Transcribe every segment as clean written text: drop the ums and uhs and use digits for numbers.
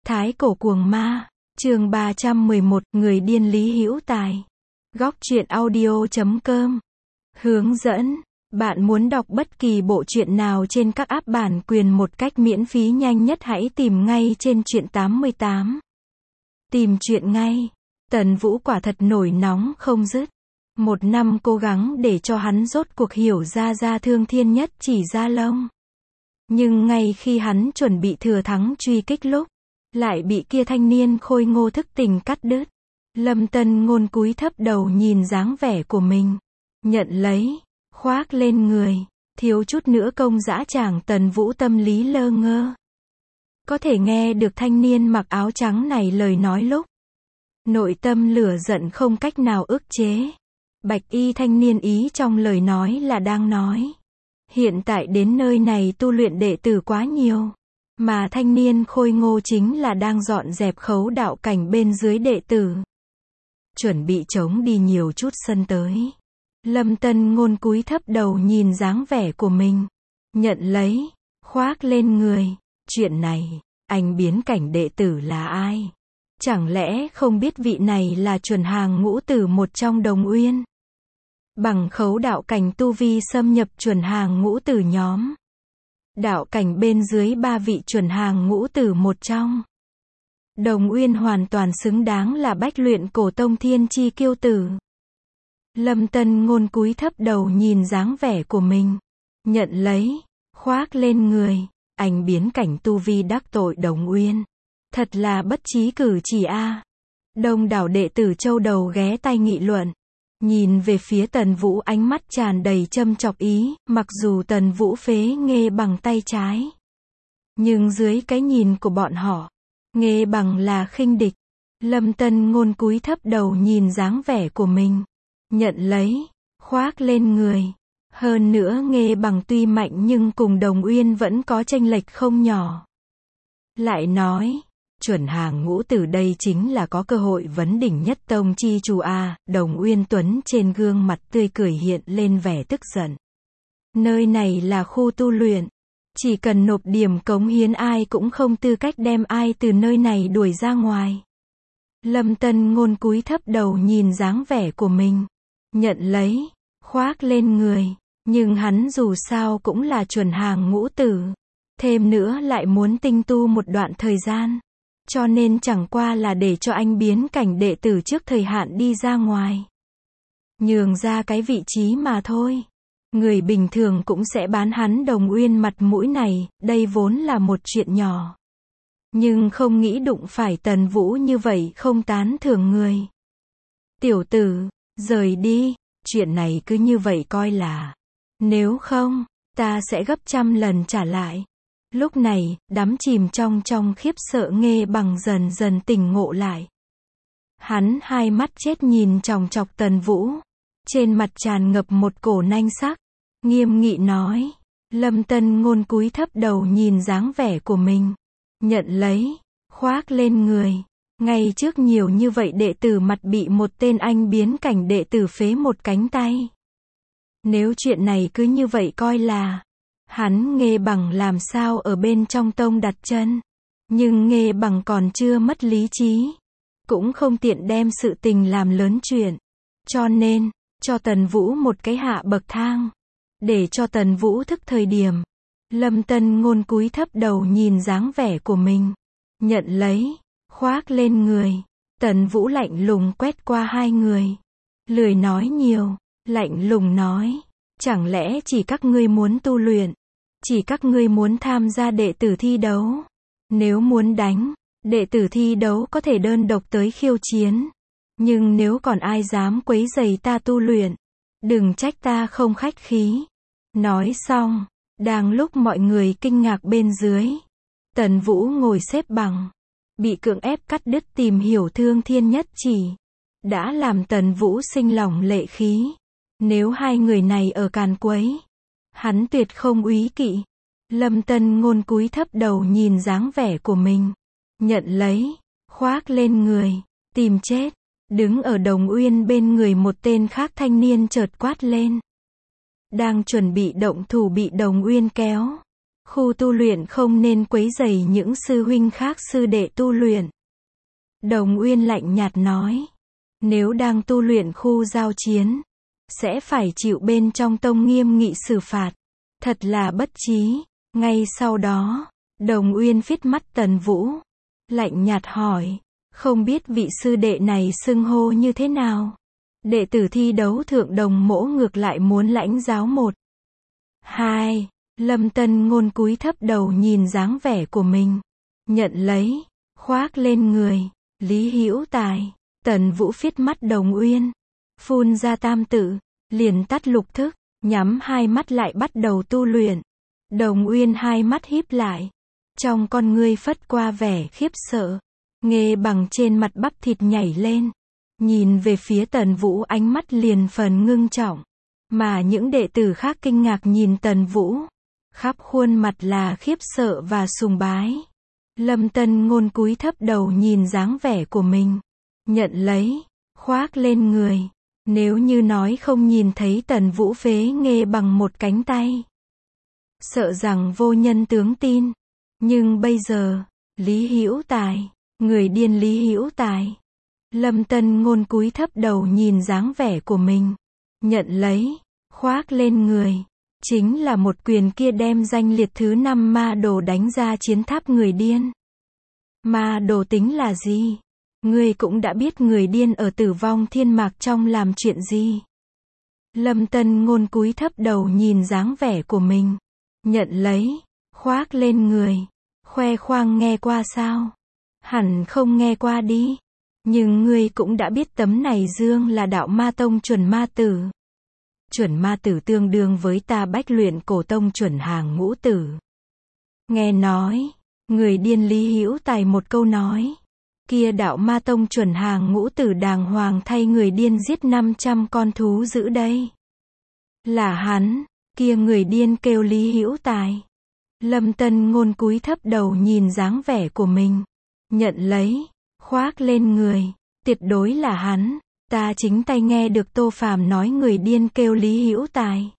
Thái cổ cuồng ma, chương 311, người điên Lý Hữu Tài. Góc truyện audio.com. Hướng dẫn, bạn muốn đọc bất kỳ bộ truyện nào trên các app bản quyền một cách miễn phí nhanh nhất hãy tìm ngay trên truyện 88. Tìm truyện ngay. Tần Vũ quả thật nổi nóng không dứt. Một năm cố gắng để cho hắn rốt cuộc hiểu ra Thương Thiên Nhất Chỉ Gia Long. Nhưng ngay khi hắn chuẩn bị thừa thắng truy kích lúc, lại bị kia thanh niên khôi ngô thức tình cắt đứt. Lâm Tân Ngôn cúi thấp đầu nhìn dáng vẻ của mình, nhận lấy, khoác lên người, thiếu chút nữa công dã tràng. Tần Vũ tâm lý lơ ngơ, có thể nghe được thanh niên mặc áo trắng này lời nói lúc, nội tâm lửa giận không cách nào ức chế. Bạch y thanh niên ý trong lời nói là đang nói, hiện tại đến nơi này tu luyện đệ tử quá nhiều, mà thanh niên khôi ngô chính là đang dọn dẹp khấu đạo cảnh bên dưới đệ tử, chuẩn bị chống đi nhiều chút sân tới. Lâm Tân Ngôn cúi thấp đầu nhìn dáng vẻ của mình, nhận lấy, khoác lên người. Chuyện này, anh biến cảnh đệ tử là ai? Chẳng lẽ không biết vị này là chuẩn hàng ngũ tử một trong Đồng Uyên? Bằng khấu đạo cảnh tu vi xâm nhập chuẩn hàng ngũ tử nhóm. Đạo cảnh bên dưới ba vị chuẩn hàng ngũ tử một trong. Đồng Uyên hoàn toàn xứng đáng là bách luyện cổ tông thiên chi kiêu tử. Lâm Tân Ngôn cúi thấp đầu nhìn dáng vẻ của mình, nhận lấy, khoác lên người. Anh biến cảnh tu vi đắc tội Đồng Uyên, thật là bất trí cử chỉ a. Đông đảo đệ tử châu đầu ghé tai nghị luận, nhìn về phía Tần Vũ ánh mắt tràn đầy châm chọc ý. Mặc dù Tần Vũ phế Nghê Bằng tay trái, nhưng dưới cái nhìn của bọn họ, Nghê Bằng là khinh địch. Lâm Tân Ngôn cúi thấp đầu nhìn dáng vẻ của mình, nhận lấy, khoác lên người. Hơn nữa Nghê Bằng tuy mạnh nhưng cùng Đồng Uyên vẫn có chênh lệch không nhỏ. Lại nói, chuẩn hàng ngũ tử đây chính là có cơ hội vấn đỉnh nhất tông chi chủ a. Đồng Uyên Tuấn trên gương mặt tươi cười hiện lên vẻ tức giận. Nơi này là khu tu luyện, chỉ cần nộp điểm cống hiến ai cũng không tư cách đem ai từ nơi này đuổi ra ngoài. Lâm Tân Ngôn cúi thấp đầu nhìn dáng vẻ của mình, nhận lấy, khoác lên người. Nhưng hắn dù sao cũng là chuẩn hàng ngũ tử, thêm nữa lại muốn tinh tu một đoạn thời gian, cho nên chẳng qua là để cho anh biến cảnh đệ tử trước thời hạn đi ra ngoài, nhường ra cái vị trí mà thôi. Người bình thường cũng sẽ bán hắn Đồng Uyên mặt mũi này, đây vốn là một chuyện nhỏ. Nhưng không nghĩ đụng phải Tần Vũ như vậy không tán thưởng người. Tiểu tử, rời đi, chuyện này cứ như vậy coi là, nếu không, ta sẽ gấp trăm lần trả lại. Lúc này, đắm chìm trong khiếp sợ Nghê Bằng dần dần tỉnh ngộ lại. Hắn hai mắt chết nhìn chòng chọc Tần Vũ, trên mặt tràn ngập một cổ nanh sắc, nghiêm nghị nói. Lâm Tân Ngôn cúi thấp đầu nhìn dáng vẻ của mình, nhận lấy, khoác lên người. Ngay trước nhiều như vậy đệ tử mặt bị một tên anh biến cảnh đệ tử phế một cánh tay. Nếu chuyện này cứ như vậy coi là, hắn Nghê Bằng làm sao ở bên trong tông đặt chân. Nhưng Nghê Bằng còn chưa mất lý trí, cũng không tiện đem sự tình làm lớn chuyện, cho nên, cho Tần Vũ một cái hạ bậc thang, để cho Tần Vũ thức thời điểm. Lâm Tân Ngôn cúi thấp đầu nhìn dáng vẻ của mình, nhận lấy, khoác lên người. Tần Vũ lạnh lùng quét qua hai người, lười nói nhiều, lạnh lùng nói, chẳng lẽ chỉ các ngươi muốn tu luyện, chỉ các ngươi muốn tham gia đệ tử thi đấu? Nếu muốn đánh, đệ tử thi đấu có thể đơn độc tới khiêu chiến, nhưng nếu còn ai dám quấy rầy ta tu luyện, đừng trách ta không khách khí. Nói xong, đang lúc mọi người kinh ngạc bên dưới, Tần Vũ ngồi xếp bằng, bị cưỡng ép cắt đứt tìm hiểu Thương Thiên Nhất Chỉ, đã làm Tần Vũ sinh lòng lệ khí. Nếu hai người này ở càn quấy, hắn tuyệt không úy kỵ. Lâm Tân Ngôn cúi thấp đầu nhìn dáng vẻ của mình, nhận lấy, khoác lên người, tìm chết. Đứng ở Đồng Uyên bên người một tên khác thanh niên chợt quát lên. Đang chuẩn bị động thủ bị Đồng Uyên kéo Khu tu luyện không nên quấy rầy những sư huynh khác sư đệ tu luyện. Đồng Uyên lạnh nhạt nói. Nếu đang tu luyện khu giao chiến, sẽ phải chịu bên trong tông nghiêm nghị xử phạt. Thật là bất trí. Ngay sau đó, Đồng Uyên phít mắt Tần Vũ. Lạnh nhạt hỏi. Không biết vị sư đệ này xưng hô như thế nào? Đệ tử thi đấu thượng đồng mỗ ngược lại muốn lãnh giáo 1, 2. Lâm Tân Ngôn cúi thấp đầu nhìn dáng vẻ của mình. Nhận lấy. Khoác lên người. Lý Hữu Tài. Tần Vũ phít mắt Đồng Uyên. Phun ra tam tự. Liền tắt lục thức. Nhắm hai mắt lại bắt đầu tu luyện. Đồng Uyên hai mắt híp lại. Trong con ngươi phất qua vẻ khiếp sợ. Nghe bằng trên mặt bắp thịt nhảy lên. Nhìn về phía Tần Vũ ánh mắt liền phần ngưng trọng. Mà những đệ tử khác kinh ngạc nhìn Tần Vũ. Khắp khuôn mặt là khiếp sợ và sùng bái. Lâm Tân Ngôn cúi thấp đầu nhìn dáng vẻ của mình. Nhận lấy. Khoác lên người. Nếu như nói không nhìn thấy Tần Vũ phế nghê bằng một cánh tay, sợ rằng vô nhân tướng tin. Nhưng bây giờ, Lý Hữu Tài, người điên Lý Hữu Tài. Lâm Tân Ngôn cúi thấp đầu nhìn dáng vẻ của mình. Nhận lấy. Khoác lên người. Chính là một quyền kia đem danh liệt thứ 5 ma đồ đánh ra chiến tháp người điên. Ma đồ tính là gì? Ngươi cũng đã biết người điên ở Tử Vong Thiên Mạc trong làm chuyện gì. Lâm Tân Ngôn cúi thấp đầu nhìn dáng vẻ của mình. Nhận lấy. Khoác lên người. Khoe khoang nghe qua sao? Hẳn không nghe qua đi. Nhưng ngươi cũng đã biết tấm này dương là đạo ma tông chuẩn ma tử. Chuẩn ma tử tương đương với ta Bách Luyện Cổ Tông chuẩn hàng ngũ tử. Nghe nói, người điên Lý Hữu Tài một câu nói. Kia đạo ma tông chuẩn hàng ngũ tử đàng hoàng thay người điên giết 500 con thú dữ đây. Là hắn, kia người điên kêu Lý Hữu Tài. Lâm Tân Ngôn cúi thấp đầu nhìn dáng vẻ của mình. Nhận lấy. Khoác lên người. Tuyệt đối là hắn. Ta chính tay nghe được Tô Phàm nói người điên kêu Lý Hữu Tài.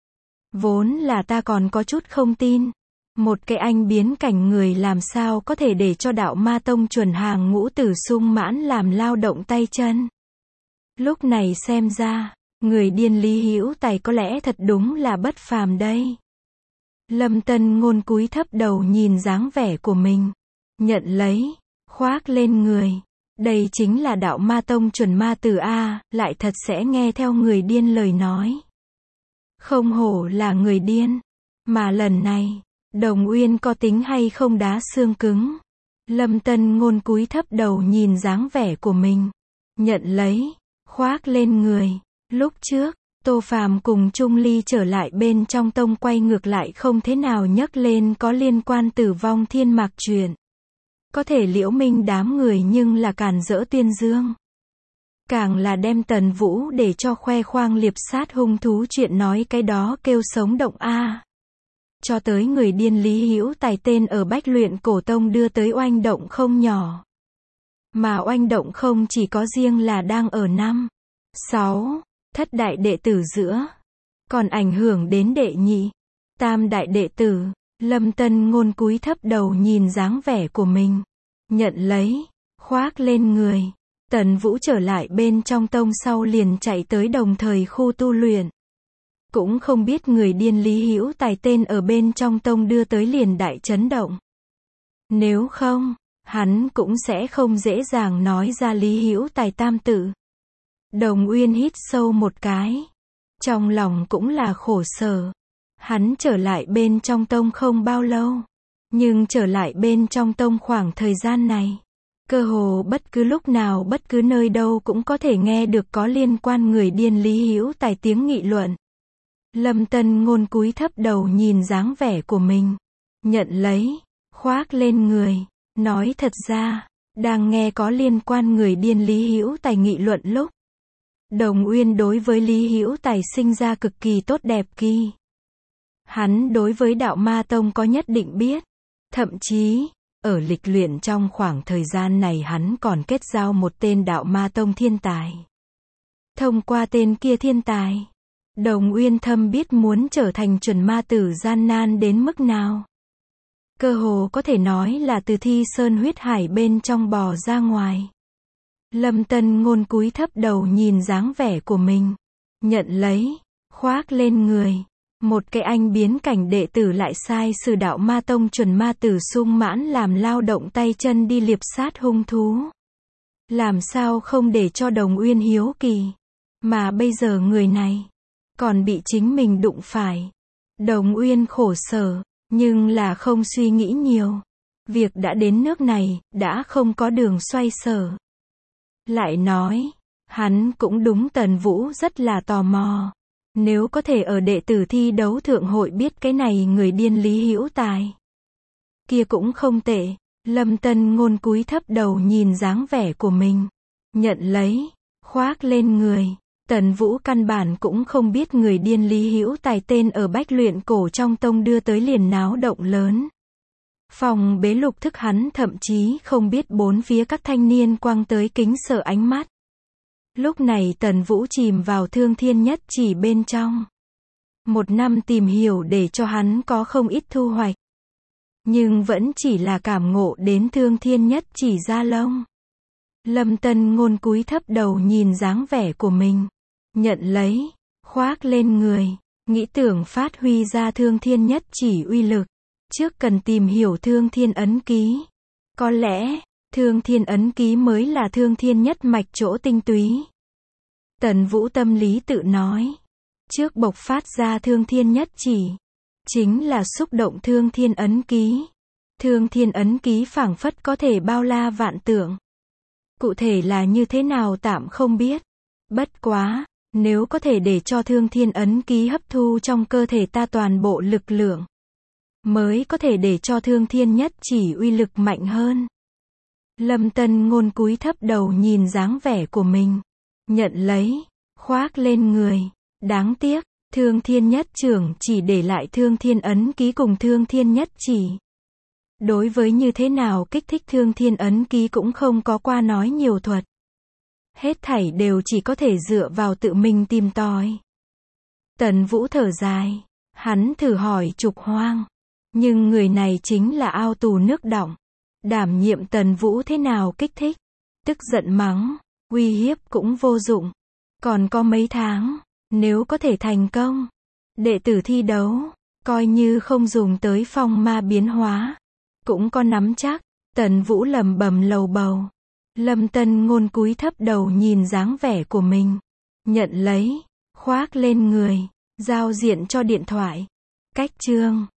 Vốn là ta còn có chút không tin. Một cái anh biến cảnh người làm sao có thể để cho đạo ma tông chuẩn hàng ngũ tử sung mãn làm lao động tay chân. Lúc này xem ra, người điên Lý Hữu Tài có lẽ thật đúng là bất phàm đây. Lâm Tân Ngôn cúi thấp đầu nhìn dáng vẻ của mình. Nhận lấy. Khoác lên người. Đây chính là đạo ma tông chuẩn ma tử A, lại thật sẽ nghe theo người điên lời nói. Không hổ là người điên. Mà lần này, Đồng Uyên có tính hay không đá xương cứng. Lâm Tân Ngôn cúi thấp đầu nhìn dáng vẻ của mình. Nhận lấy. Khoác lên người. Lúc trước, Tô Phàm cùng Trung Ly trở lại bên trong tông quay ngược lại không thế nào nhắc lên có liên quan Tử Vong Thiên Mạc chuyện. Có thể liễu minh đám người nhưng là càn rỡ tuyên dương. Càng là đem Tần Vũ để cho khoe khoang liệp sát hung thú chuyện nói cái đó kêu sống động a. Cho tới người điên Lý Hữu Tài tên ở Bách Luyện Cổ Tông đưa tới oanh động không nhỏ. Mà oanh động không chỉ có riêng là đang ở 5, 6, thất đại đệ tử giữa. Còn ảnh hưởng đến đệ nhị, tam đại đệ tử. Lâm Tân Ngôn cúi thấp đầu nhìn dáng vẻ của mình. Nhận lấy. Khoác lên người. Tần Vũ trở lại bên trong tông sau liền chạy tới đồng thời khu tu luyện. Cũng không biết người điên Lý Hữu Tài tên ở bên trong tông đưa tới liền đại chấn động. Nếu không, hắn cũng sẽ không dễ dàng nói ra Lý Hữu Tài tam tự. Đồng Uyên hít sâu một cái. Trong lòng cũng là khổ sở. Hắn trở lại bên trong tông không bao lâu. Nhưng trở lại bên trong tông khoảng thời gian này. Cơ hồ bất cứ lúc nào bất cứ nơi đâu cũng có thể nghe được có liên quan người điên Lý Hữu Tài tiếng nghị luận. Lâm Tân Ngôn cúi thấp đầu nhìn dáng vẻ của mình. Nhận lấy. Khoác lên người. Nói thật ra, đang nghe có liên quan người điên Lý Hữu Tài nghị luận lúc. Đồng Uyên đối với Lý Hữu Tài sinh ra cực kỳ tốt đẹp kỳ. Hắn đối với đạo ma tông có nhất định biết. Thậm chí, ở lịch luyện trong khoảng thời gian này hắn còn kết giao một tên đạo ma tông thiên tài. Thông qua tên kia thiên tài, Đồng Uyên thâm biết muốn trở thành chuẩn ma tử gian nan đến mức nào. Cơ hồ có thể nói là từ thi sơn huyết hải bên trong bò ra ngoài. Lâm Tân Ngôn cúi thấp đầu nhìn dáng vẻ của mình. Nhận lấy, khoác lên người. Một cái anh biến cảnh đệ tử lại sai sử đạo ma tông chuẩn ma tử sung mãn làm lao động tay chân đi liệp sát hung thú. Làm sao không để cho Đồng Uyên hiếu kỳ. Mà bây giờ người này còn bị chính mình đụng phải. Đồng Uyên khổ sở, nhưng là không suy nghĩ nhiều. Việc đã đến nước này, đã không có đường xoay sở. Lại nói, hắn cũng đúng Tần Vũ rất là tò mò. Nếu có thể ở đệ tử thi đấu thượng hội biết cái này người điên Lý Hữu Tài, kia cũng không tệ. Lâm Tân Ngôn cúi thấp đầu nhìn dáng vẻ của mình. Nhận lấy, khoác lên người. Tần Vũ căn bản cũng không biết người điên Lý Hữu Tài tên ở Bách Luyện Cổ trong tông đưa tới liền náo động lớn. Phòng bế lục thức hắn thậm chí không biết bốn phía các thanh niên quăng tới kính sợ ánh mắt. Lúc này Tần Vũ chìm vào Thương Thiên Nhất Chỉ bên trong. Một năm tìm hiểu để cho hắn có không ít thu hoạch. Nhưng vẫn chỉ là cảm ngộ đến Thương Thiên Nhất Chỉ da lông. Lâm Tân Ngôn cúi thấp đầu nhìn dáng vẻ của mình. Nhận lấy, khoác lên người. Nghĩ tưởng phát huy ra Thương Thiên Nhất Chỉ uy lực. Trước cần tìm hiểu Thương Thiên Ấn Ký. Có lẽ, Thương Thiên Ấn Ký mới là Thương Thiên Nhất Mạch chỗ tinh túy. Tần Vũ tâm lý tự nói. Trước bộc phát ra Thương Thiên Nhất Chỉ, chính là xúc động Thương Thiên Ấn Ký. Thương Thiên Ấn Ký phảng phất có thể bao la vạn tượng. Cụ thể là như thế nào tạm không biết. Bất quá, nếu có thể để cho Thương Thiên Ấn Ký hấp thu trong cơ thể ta toàn bộ lực lượng, mới có thể để cho Thương Thiên Nhất Chỉ uy lực mạnh hơn. Lâm Tân Ngôn cúi thấp đầu nhìn dáng vẻ của mình. Nhận lấy, khoác lên người. Đáng tiếc, Thương Thiên Nhất Trưởng chỉ để lại Thương Thiên Ấn Ký cùng Thương Thiên Nhất Chỉ. Đối với như thế nào kích thích Thương Thiên Ấn Ký cũng không có qua nói nhiều thuật. Hết thảy đều chỉ có thể dựa vào tự mình tìm tòi. Tần Vũ thở dài. Hắn thử hỏi Trục Hoang. Nhưng người này chính là ao tù nước đọng. Đảm nhiệm Tần Vũ thế nào kích thích. Tức giận mắng. Uy hiếp cũng vô dụng. Còn có mấy tháng. Nếu có thể thành công. Đệ tử thi đấu. Coi như không dùng tới phong ma biến hóa. Cũng có nắm chắc. Tần Vũ lẩm bẩm lầu bầu. Lâm Tân Ngôn cúi thấp đầu nhìn dáng vẻ của mình. Nhận lấy. Khoác lên người. Giao diện cho điện thoại. Cách chương.